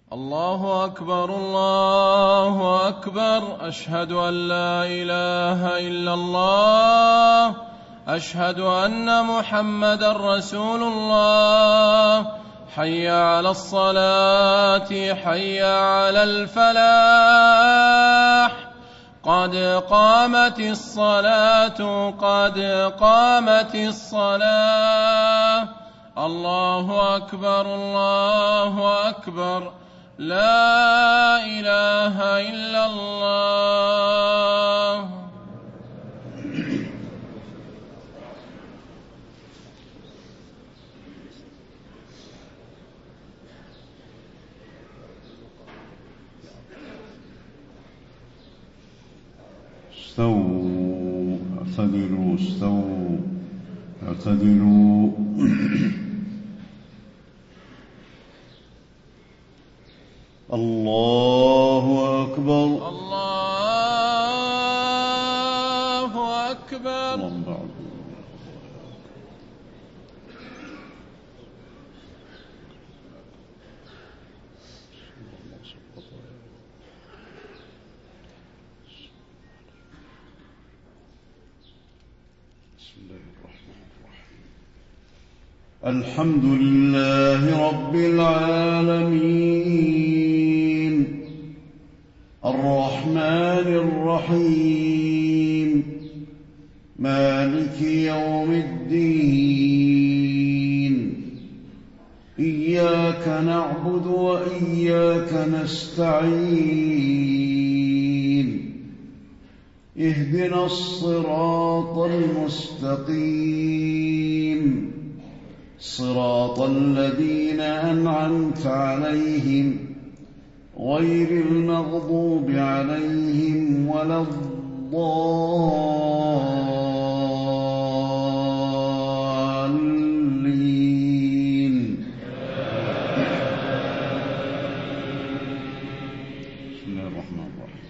الله أكبر الله أكبر. أشهد أن لا إله إلا الله. أشهد أن محمدا رسول الله. حي على الصلاة حي على الفلاح. قد قامت الصلاة قد قامت الصلاة. الله أكبر الله أكبر. لا إله إلا الله. استووا اعتدلوا استووا اعتدلوا. الله أكبر الله أكبر. الحمد لله رب العالمين الرحمن الرحيم مالك يوم الدين. إياك نعبد وإياك نستعين. اهدنا الصراط المستقيم صراط الذين أنعمت عليهم غير المغضوب عليهم ولا الضالين. بسم الله الرحمن الرحيم.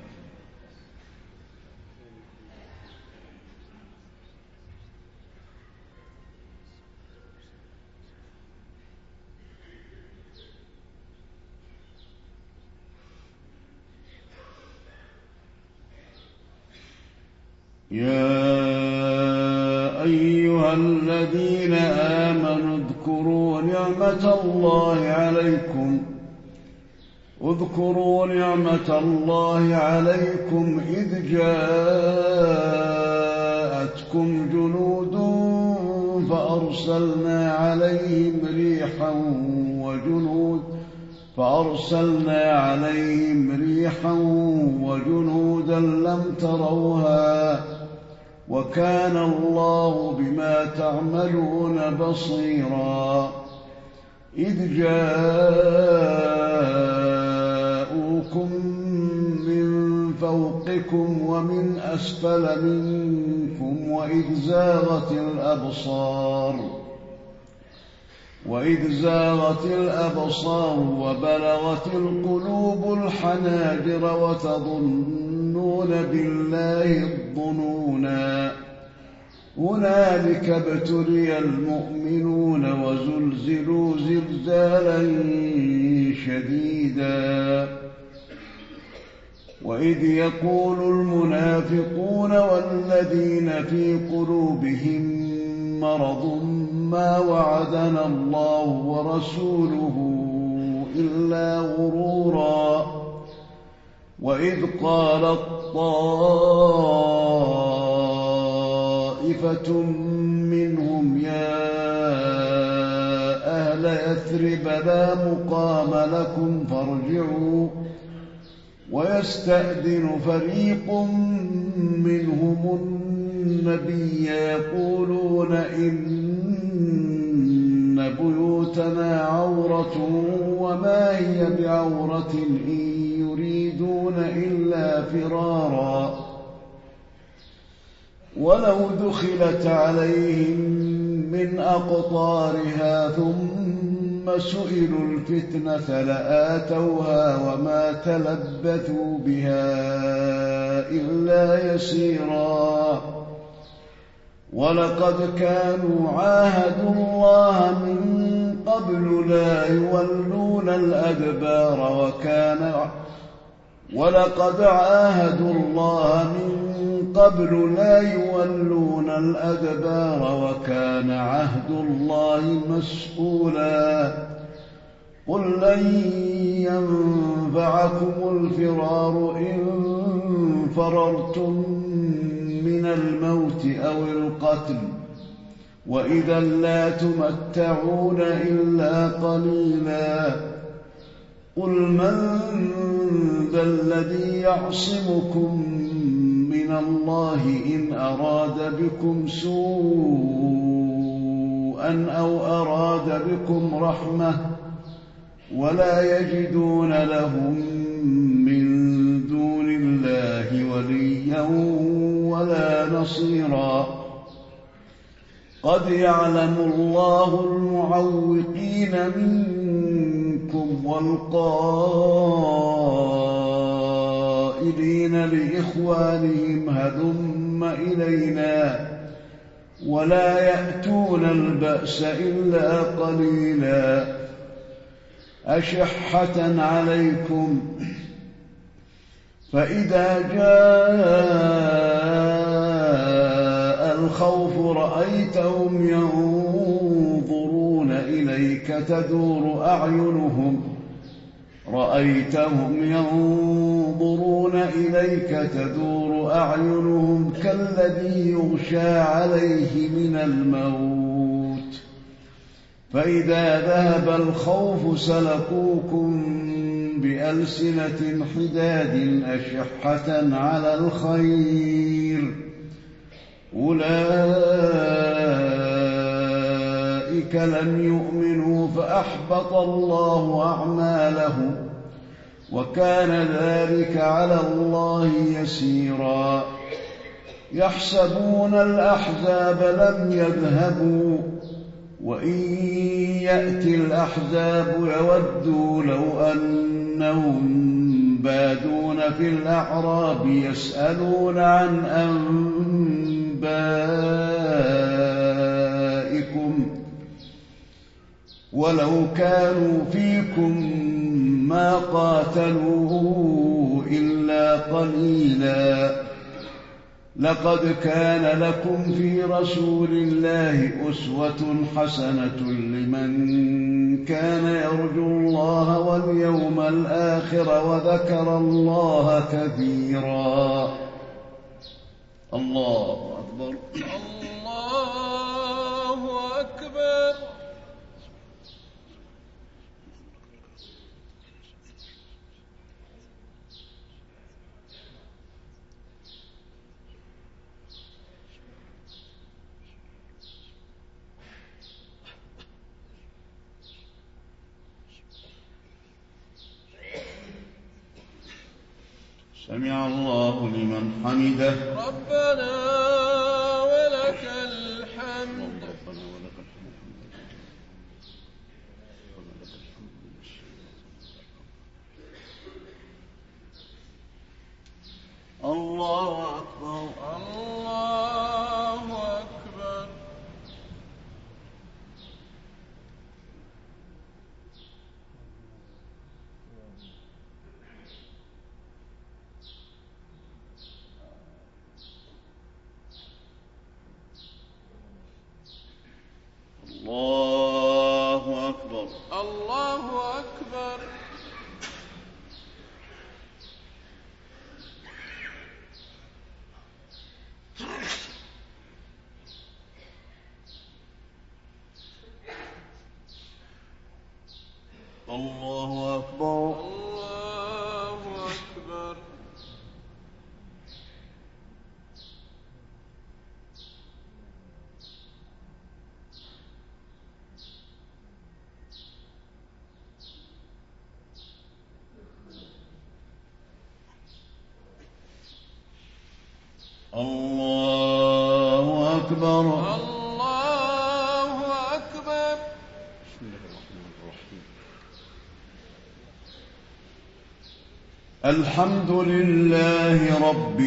يا أيها الذين آمنوا اذكروا نعمة الله عليكم إذ جاءتكم جنود فأرسلنا عليهم ريحا وجنودا لم تروها وكان الله بما تعملون بصيرا. إذ جاءوكم من فوقكم ومن أسفل منكم وإذ زاغت الأبصار وبلغت القلوب الحناجر وتظنون بالله الظنونا. هنالك ابتلي المؤمنون وزلزلوا زلزالا شديدا. وإذ يقول المنافقون والذين في قلوبهم مرض ما وعدنا الله ورسوله إلا غرورا. وإذ قالت طائفة منهم يا أهل يثرب لا مقام لكم فارجعوا. ويستأذن فريق منهم النبي يقولون إن بيوتنا عورة وما هي بعورة إن يريدون إلا فرارا. ولو دخلت عليهم من أقطارها ثم سئلوا الفتنة لآتوها وما تلبثوا بها إلا يسيرا. ولقد كانوا عاهدوا الله من قبل لا يولون الأدبار ولقد عاهدوا الله من قبل لا يولون الأدبار وكان عهد الله مسؤولا قل لن ينفعكم الفرار إن فررتم من الموت أو القتل وإذا لا تمتعون إلا قليلا قل من ذا الذي يعصمكم من الله إن أراد بكم سوءا أو أراد بكم رحمة ولا يجدون لهم من دون الله وليا ولا نصيرا قد يعلم الله المعوقين منكم والقائلين لإخوانهم هلم إلينا ولا يأتون البأس إلا قليلا أشحة عليكم فإذا جاء الخوف رأيتهم ينظرون إليك تدور أعينهم كالذي يغشى عليه من الموت فإذا ذهب الخوف سلقوكم بألسنة حداد أشحة على الخير أولئك لم يؤمنوا فأحبط الله أعمالهم وكان ذلك على الله يسيرا يحسبون الأحزاب لم يذهبوا وإن يأتي الأحزاب يودوا لو أنهم بادون في الأعراب يسألون عن أنبائكم ولو كانوا فيكم ما قاتلوا إلا قليلا لقد كان لكم في رسول الله أسوة حسنة لمن كان يرجو الله واليوم الآخر وذكر الله كثيرا الله أكبر الله أكبر سمع الله لمن حمده ربنا ولك الحمد الله أكبر الله أكبر الله أكبر الله أكبر الله أكبر الله أكبر الله أكبر الله أكبر بسم الله الرحمن الرحيم الحمد لله رب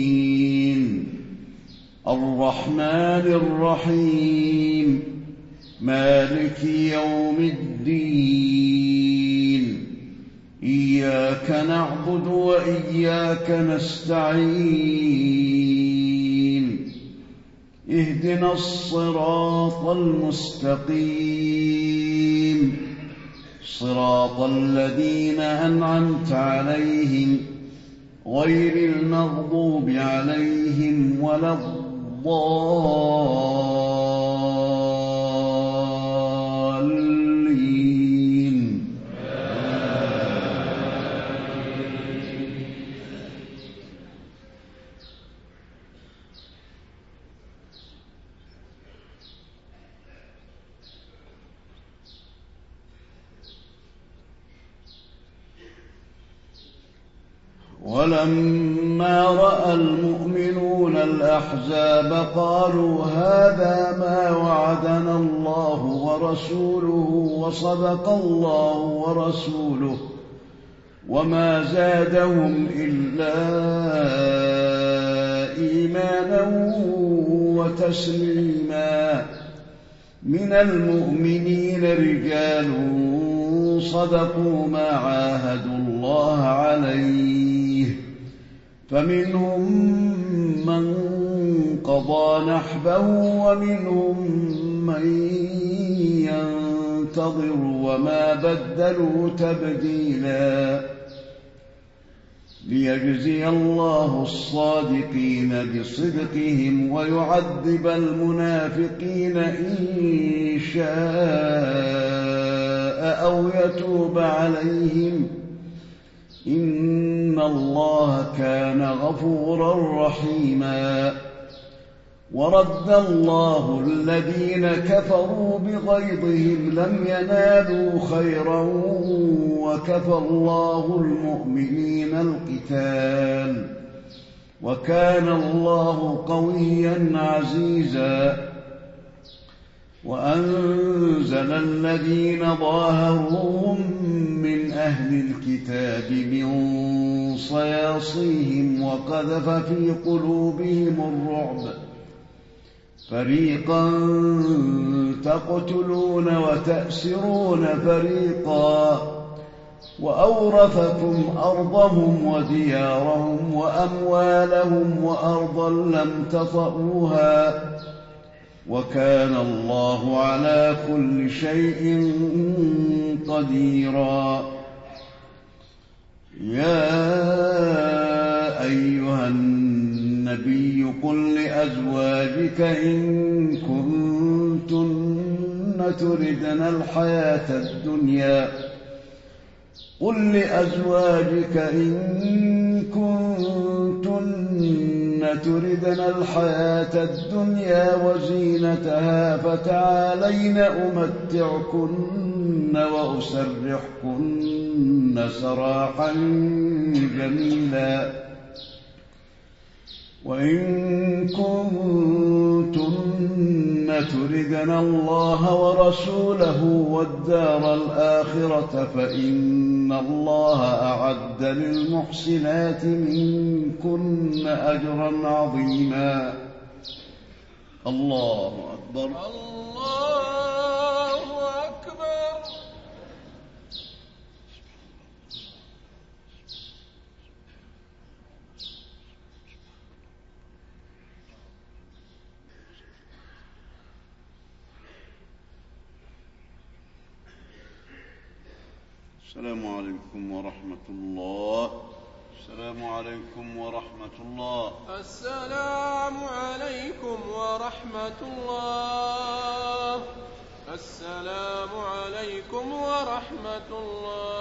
العالمين الرحمن الرحيم مالك يوم الدين إياك نعبد وإياك نستعين اهدنا الصراط المستقيم صراط الذين أنعمت عليهم غير المغضوب عليهم ولا الضالين. ولما رأى المؤمنون الأحزاب قالوا هذا ما وعدنا الله ورسوله وصدق الله ورسوله وما زادهم إلا إيمانا وتسليما. من المؤمنين رجال صدقوا ما عاهدوا الله عليه فمنهم من قضى نحبه ومنهم من ينتظر وما بدلوا تبديلا ليجزي الله الصادقين بصدقهم ويعذب المنافقين إن شاء أو يتوب عليهم إن الله كان غفورا رحيما. ورد الله الذين كفروا بغيظهم لم ينالوا خيرا وكفى الله المؤمنين القتال وكان الله قويا عزيزا. وأنزل الذين ظاهروهم من أهل الكتاب من صياصيهم وقذف في قلوبهم الرعب فريقا تقتلون وتأسرون فريقا وأورثكم أرضهم وديارهم وأموالهم وأرضا لم تطئوها وكان الله على كل شيء قديرا. يا أيها النبي قل لأزواجك إن كنتن تردن الحياة الدنيا وزينتها فتعالين أمتعكن وأسرحكن سراحا جميلا. وإن كنتن تردن الله ورسوله والدار الآخرة فإن الله أعد للمحسنات منكن أجرا عظيما. الله أكبر. الله أكبر. السلام عليكم ورحمة الله. السلام عليكم ورحمة الله. السلام عليكم ورحمة الله. السلام عليكم ورحمة الله.